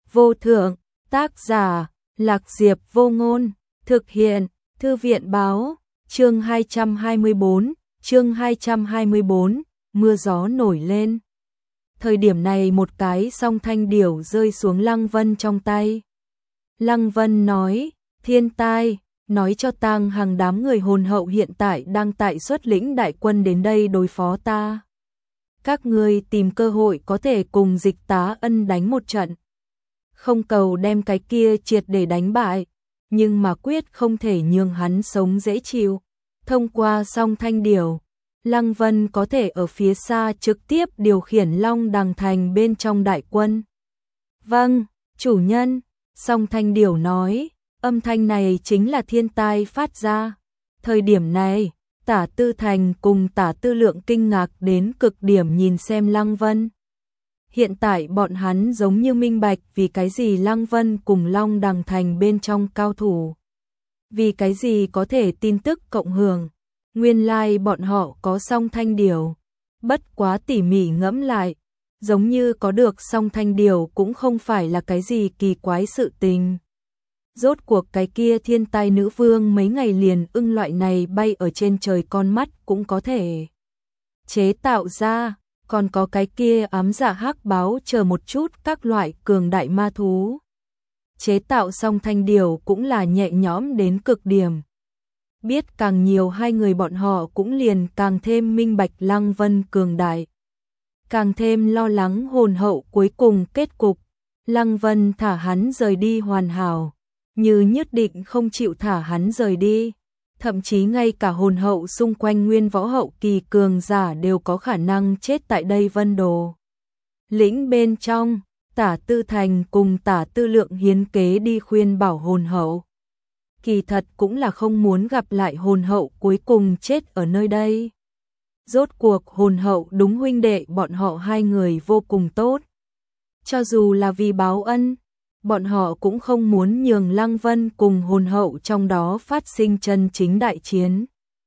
vô thượng, tác giả, Lạc Diệp Vô Ngôn, thực hiện, Thư viện báo, chương 224, mưa gió nổi lên. Thời điểm này một cái song thanh điểu rơi xuống Lăng Vân trong tay. Lăng Vân nói, thiên tai, nói cho Tang Hằng đám người hồn hậu hiện tại đang tại xuất lĩnh đại quân đến đây đối phó ta. Các ngươi tìm cơ hội có thể cùng Dịch Tá Ân đánh một trận. Không cầu đem cái kia triệt để đánh bại, nhưng mà quyết không thể nhường hắn sống dễ chịu. Thông qua song thanh điểu, Lăng Vân có thể ở phía xa trực tiếp điều khiển Long Đằng Thành bên trong đại quân. Vâng, chủ nhân, song thanh điểu nói, âm thanh này chính là thiên tai phát ra. Thời điểm này, Tả Tư Thành cùng Tả Tư Lượng kinh ngạc đến cực điểm nhìn xem Lăng Vân. Hiện tại bọn hắn giống như minh bạch vì cái gì Lăng Vân cùng Long Đằng Thành bên trong cao thủ. Vì cái gì có thể tin tức cộng hưởng. Nguyên lai bọn họ có song thanh điểu. Bất quá tỉ mỉ ngẫm lại, giống như có được song thanh điểu cũng không phải là cái gì kỳ quái sự tình. Rốt cuộc cái kia thiên tai nữ vương mấy ngày liền ưng loại này bay ở trên trời con mắt cũng có thể chế tạo ra, còn có cái kia ám dạ hắc báo chờ một chút các loại cường đại ma thú. Chế tạo song thanh điểu cũng là nhẹ nhõm đến cực điểm. Biết càng nhiều hai người bọn họ cũng liền càng thêm minh bạch Lăng Vân cường đại. Càng thêm lo lắng hồn hậu cuối cùng kết cục. Lăng Vân thả hắn rời đi hoàn hảo, như nhất định không chịu thả hắn rời đi. Thậm chí ngay cả hồn hậu xung quanh nguyên võ hậu kỳ cường giả đều có khả năng chết tại đây Vân Đồ lĩnh bên trong. Tả Tư Thành cùng Tả Tư Lượng hiến kế đi khuyên bảo hồn hậu. Kỳ thật cũng là không muốn gặp lại hồn hậu cuối cùng chết ở nơi đây. Rốt cuộc hồn hậu đúng huynh đệ bọn họ hai người vô cùng tốt. Cho dù là vì báo ân, bọn họ cũng không muốn nhường Lăng Vân cùng hồn hậu trong đó phát sinh chân chính đại chiến.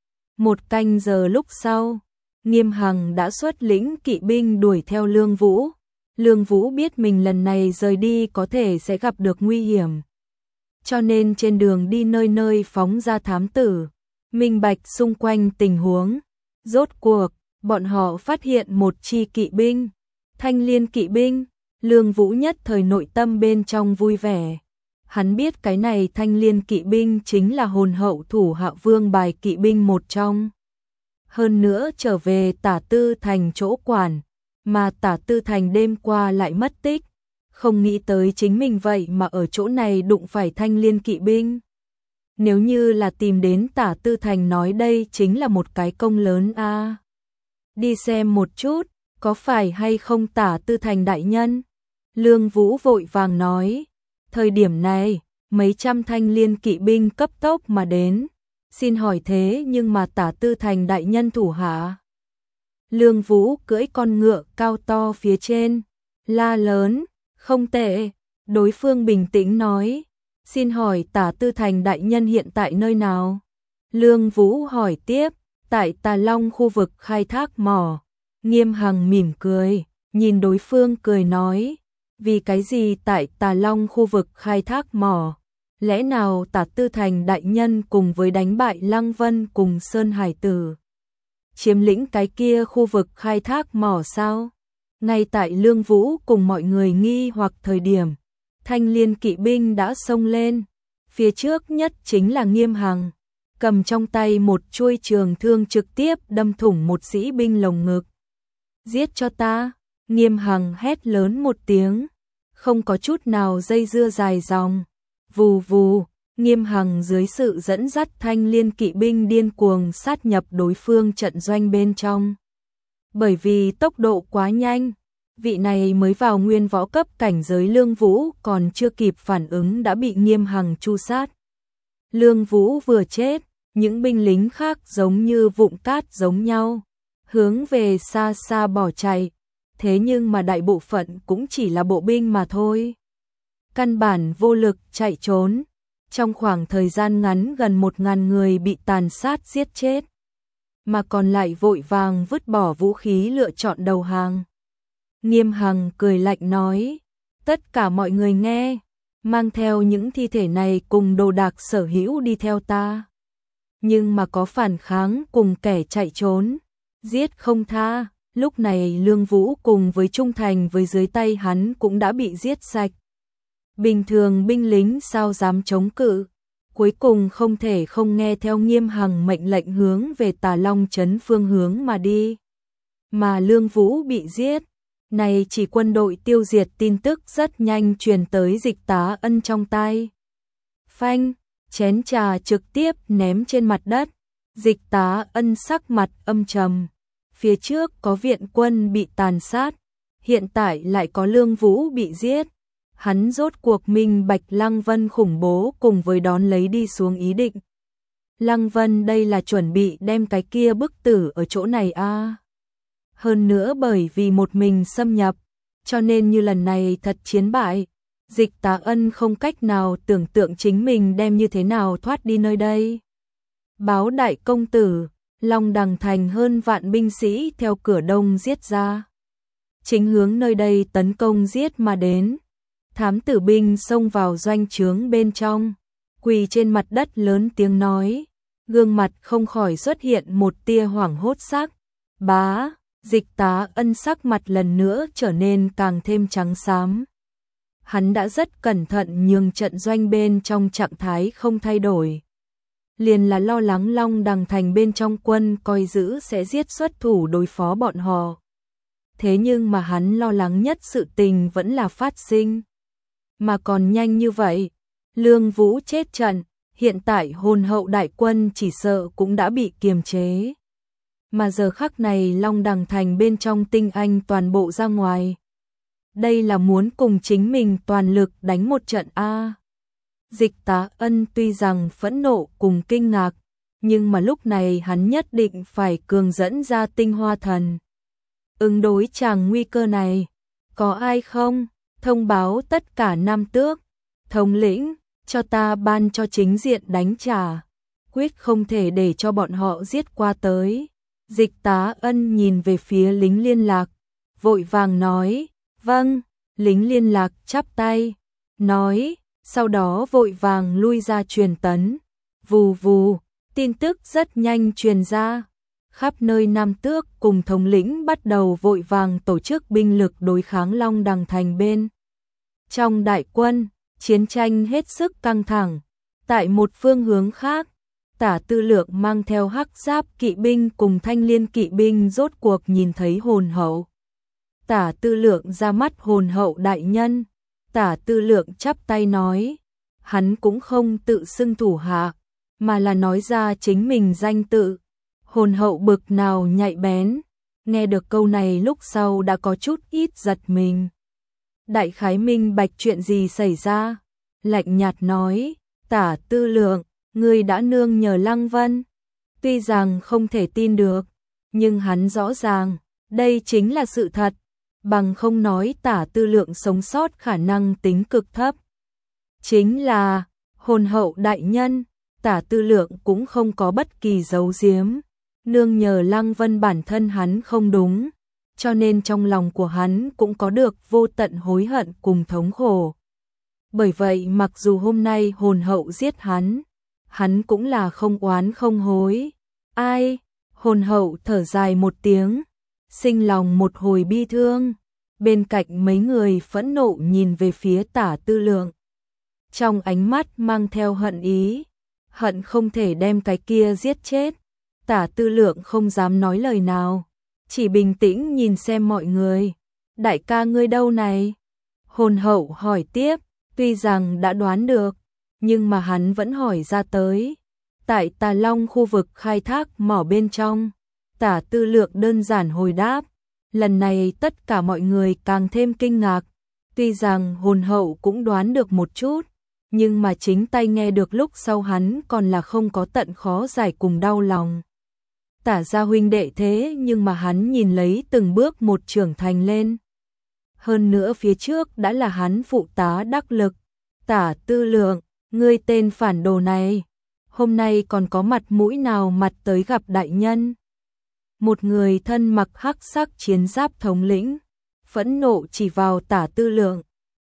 Một canh giờ lúc sau, Nghiêm Hằng đã xuất lĩnh kỵ binh đuổi theo Lương Vũ. Lương Vũ biết mình lần này rời đi có thể sẽ gặp được nguy hiểm. Cho nên trên đường đi nơi nơi phóng ra thám tử, minh bạch xung quanh tình huống. Rốt cuộc, bọn họ phát hiện một chi kỵ binh, Thanh Liên kỵ binh. Lương Vũ nhất thời nội tâm bên trong vui vẻ. Hắn biết cái này Thanh Liên kỵ binh chính là hồn hậu thủ hạ vương bài kỵ binh một trong. Hơn nữa trở về Tả Tư Thành chỗ quản, mà Tả Tư Thành đêm qua lại mất tích. Không nghĩ tới chính mình vậy mà ở chỗ này đụng phải Thanh Liên kỵ binh. Nếu như là tìm đến Tả Tư Thành nói đây chính là một cái công lớn a. Đi xem một chút, có phải hay không Tả Tư Thành đại nhân? Lương Vũ vội vàng nói, thời điểm này, mấy trăm Thanh Liên kỵ binh cấp tốc mà đến. Xin hỏi thế nhưng mà Tả Tư Thành đại nhân thủ hạ. Lương Vũ cưỡi con ngựa cao to phía trên, la lớn, không tệ. Đối phương bình tĩnh nói, xin hỏi Tả Tư Thành đại nhân hiện tại nơi nào? Lương Vũ hỏi tiếp, tại Tà Long khu vực khai thác mỏ. Nghiêm Hằng mỉm cười, nhìn đối phương cười nói, vì cái gì tại Tà Long khu vực khai thác mỏ? Lẽ nào Tả Tư Thành đại nhân cùng với đánh bại Lăng Vân cùng Sơn Hải Tử chiếm lĩnh cái kia khu vực khai thác mỏ sao? Ngay tại Lương Vũ cùng mọi người nghi hoặc thời điểm, Thanh Liên kỵ binh đã xông lên. Phía trước nhất chính là Nghiêm Hằng, cầm trong tay một chuôi trường thương trực tiếp đâm thủng một sĩ binh lồng ngực. Giết cho ta! Nghiêm Hằng hét lớn một tiếng, không có chút nào dây dưa dài dòng. Vù vù, Nghiêm Hằng dưới sự dẫn dắt Thanh Liên kỵ binh điên cuồng sát nhập đối phương trận doanh bên trong. Bởi vì tốc độ quá nhanh, vị này mới vào nguyên võ cấp cảnh giới Lương Vũ còn chưa kịp phản ứng đã bị Nghiêm Hằng tru sát. Lương Vũ vừa chết, những binh lính khác giống như vụn cát giống nhau, hướng về xa xa bỏ chạy. Thế nhưng mà đại bộ phận cũng chỉ là bộ binh mà thôi. Căn bản vô lực chạy trốn. Trong khoảng thời gian ngắn gần 1000 người bị tàn sát giết chết. Mà còn lại vội vàng vứt bỏ vũ khí lựa chọn đầu hàng. Nghiêm Hằng cười lạnh nói, Tất cả mọi người nghe, mang theo những thi thể này cùng đồ đạc sở hữu đi theo ta. Nhưng mà có phản kháng cùng kẻ chạy trốn, giết không tha. Lúc này Lương Vũ cùng với trung thành với dưới tay hắn cũng đã bị giết sạch. Bình thường binh lính sao dám chống cự, cuối cùng không thể không nghe theo Nghiêm Hằng mệnh lệnh hướng về Tà Long trấn phương hướng mà đi. Mà Lương Vũ bị giết, này chỉ quân đội tiêu diệt tin tức rất nhanh truyền tới Dịch Tá Ân trong tai. Phanh, chén trà trực tiếp ném trên mặt đất, Dịch Tá Ân sắc mặt âm trầm. Phía trước có viện quân bị tàn sát, hiện tại lại có Lương Vũ bị giết. Hắn rốt cuộc minh bạch Lăng Vân khủng bố cùng với đón lấy đi xuống ý định. Lăng Vân đây là chuẩn bị đem cái kia bức tử ở chỗ này a. Hơn nữa bởi vì một mình xâm nhập, cho nên như lần này thật chiến bại, Dịch Tá Ân không cách nào tưởng tượng chính mình đem như thế nào thoát đi nơi đây. Báo đại công tử, Long Đằng thành hơn vạn binh sĩ theo cửa đông giết ra, chính hướng nơi đây tấn công giết mà đến. Thám tử binh xông vào doanh trướng bên trong, quỳ trên mặt đất lớn tiếng nói, gương mặt không khỏi xuất hiện một tia hoảng hốt sắc. Bá, Dịch Tá Ân sắc mặt lần nữa trở nên càng thêm trắng xám. Hắn đã rất cẩn thận nhường trận doanh bên trong trạng thái không thay đổi. Liền là lo lắng Long Đằng thành bên trong quân coi giữ sẽ giết xuất thủ đối phó bọn họ. Thế nhưng mà hắn lo lắng nhất sự tình vẫn là phát sinh. Mà còn nhanh như vậy, Lương Vũ chết trận, hiện tại hồn hậu đại quân chỉ sợ cũng đã bị kiềm chế. Mà giờ khắc này Long Đằng thành bên trong tinh anh toàn bộ ra ngoài. Đây là muốn cùng chính mình toàn lực đánh một trận a. Dịch Tá Ân tuy rằng phẫn nộ cùng kinh ngạc, nhưng mà lúc này hắn nhất định phải cường dẫn ra tinh hoa thần. Ứng đối chàng nguy cơ này, có ai không? Thông báo tất cả nam tước, thống lĩnh, cho ta ban cho chính diện đánh trả, quyết không thể để cho bọn họ giết qua tới. Dịch Tá Ân nhìn về phía lính liên lạc, vội vàng nói, vâng, lính liên lạc chắp tay, nói, sau đó vội vàng lui ra truyền tấn. Vù vù, tin tức rất nhanh truyền ra, khắp nơi nam tước cùng thống lĩnh bắt đầu vội vàng tổ chức binh lực đối kháng Long Đằng thành bên. Trong đại quân, chiến tranh hết sức căng thẳng. Tại một phương hướng khác, Tả Tư Lượng mang theo hắc giáp kỵ binh cùng Thanh Liên kỵ binh rốt cuộc nhìn thấy hồn hậu. Tả Tư Lượng ra mắt hồn hậu đại nhân. Tả Tư Lượng chắp tay nói, hắn cũng không tự xưng thủ hạ, mà là nói ra chính mình danh tự. Hồn hậu bực nào nhạy bén, nghe được câu này lúc sau đã có chút ít giật mình. Đại khái minh bạch chuyện gì xảy ra, lạnh nhạt nói, Tả Tư Lượng, ngươi đã nương nhờ Lăng Vân. Tuy rằng không thể tin được, nhưng hắn rõ ràng, đây chính là sự thật, bằng không nói Tả Tư Lượng sống sót khả năng tính cực thấp. Chính là, hồn hậu đại nhân, Tả Tư Lượng cũng không có bất kỳ giấu giếm, nương nhờ Lăng Vân bản thân hắn không đúng, cho nên trong lòng của hắn cũng có được vô tận hối hận cùng thống khổ. Bởi vậy mặc dù hôm nay hồn hậu giết hắn cũng là không oán không hối. Ai? Hồn hậu thở dài một tiếng, sinh lòng một hồi bi thương. Bên cạnh mấy người phẫn nộ nhìn về phía Tả Tư Lượng. Trong ánh mắt mang theo hận ý, hận không thể đem cái kia giết chết. Tả Tư Lượng không dám nói lời nào, chỉ bình tĩnh nhìn xem mọi người. Đại ca ngươi đâu này? Hồn hậu hỏi tiếp, tuy rằng đã đoán được, nhưng mà hắn vẫn hỏi ra tới. Tại Tà Long khu vực khai thác mỏ bên trong, Tả Tư Lượng đơn giản hồi đáp. Lần này tất cả mọi người càng thêm kinh ngạc, tuy rằng hồn hậu cũng đoán được một chút, nhưng mà chính tay nghe được lúc sau hắn còn là không có tận khó giải cùng đau lòng. Tả gia huynh đệ thế nhưng mà hắn nhìn lấy từng bước một trưởng thành lên. Hơn nữa phía trước đã là hắn phụ tá đắc lực. Tả Tư Lượng, ngươi tên phản đồ này, hôm nay còn có mặt mũi nào mặt tới gặp đại nhân? Một người thân mặc hắc sắc chiến giáp thống lĩnh, phẫn nộ chỉ vào Tả Tư Lượng,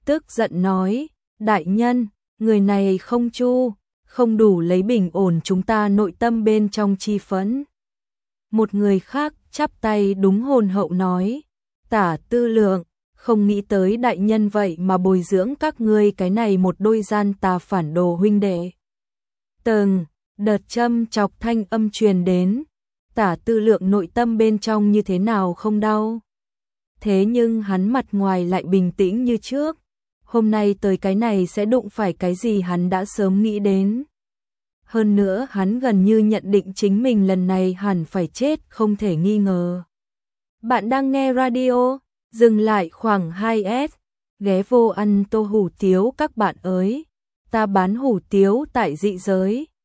tức giận nói, đại nhân, người này không chu, không đủ lấy bình ổn chúng ta nội tâm bên trong chi phẫn. Một người khác chắp tay đúng hồn hậu nói, Tả Tư Lượng, không nghĩ tới đại nhân vậy mà bồi dưỡng các ngươi cái này một đôi gian tà phản đồ huynh đệ. Đợt châm chọc thanh âm truyền đến, Tả Tư Lượng nội tâm bên trong như thế nào không đau. Thế nhưng hắn mặt ngoài lại bình tĩnh như trước, hôm nay tới cái này sẽ đụng phải cái gì hắn đã sớm nghĩ đến. Hơn nữa hắn gần như nhận định chính mình lần này hẳn phải chết không thể nghi ngờ. Bạn đang nghe radio, dừng lại khoảng 2S, ghé vô ăn tô hủ tiếu các bạn ơi, ta bán hủ tiếu tại dị giới.